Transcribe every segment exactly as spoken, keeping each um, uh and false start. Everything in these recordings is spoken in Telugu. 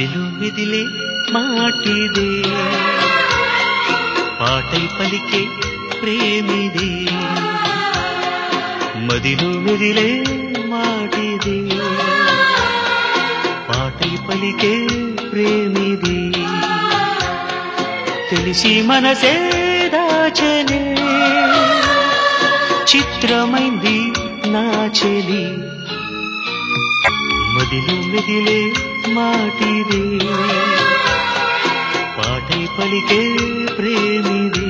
మదిలో మెదిలే మాటిదే పాటై పలికే ప్రేమిదే మదిలో మెదిలే మాటిదే పాటై పలికే ప్రేమిదే తెలిసి మనసే దాచనే చిత్రమైంది నా చెలి మదిలో మెదిలే మాటిదే పాటై పలికే ప్రేమిదే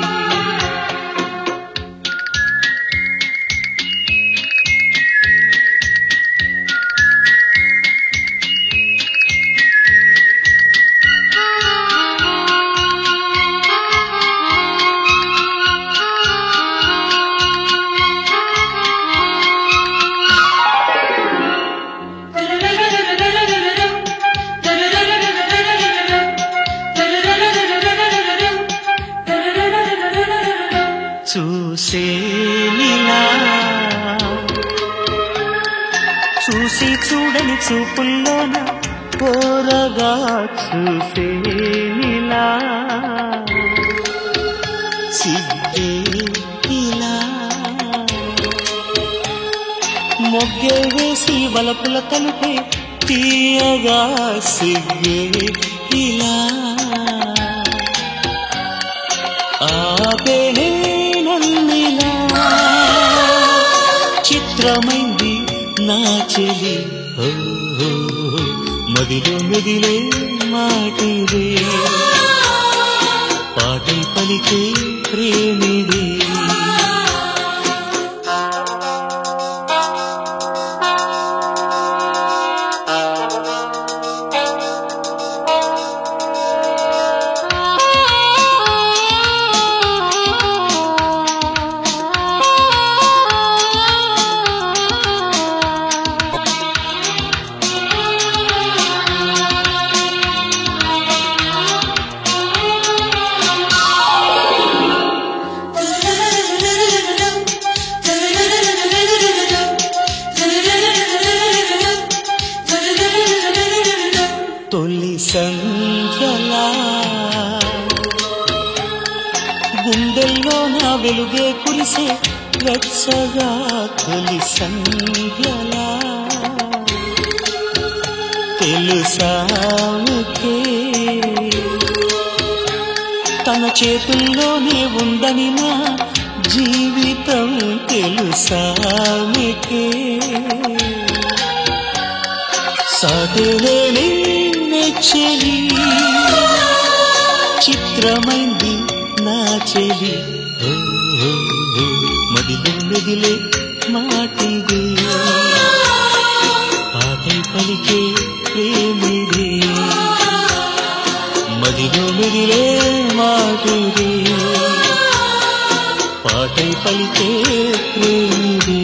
చూసే నీలా చూసి చూడని చూపుల్లోన కోరగా చూసే నీలా సిగ్గే నీలా మొగ్గే వేసి వలపుల తలుపే తీయగా సిగ్గే ఇలా ఆపేనే నన్నిలా చిత్రమైంది నా చెలి మదిలో మెదిలే మాటిదే పాటై పలికే ప్రేమిదే తొలి సంధ్యలా గుండెల్లో నా వెలుగే కురిసే వెచ్చగా తొలి సంధ్యలా తెలుసాకే తన చేతుల్లోనే ఉందని నా జీవితం తెలుసాకే సాటిలేని చెలి చిత్రమైంది నా చెలి మదిలో మెదిలే మాటిదే పాటై పలికే ప్రేమిదే మదిలో మెదిలే మాటిదే పాటై పలికే ప్రేమిదే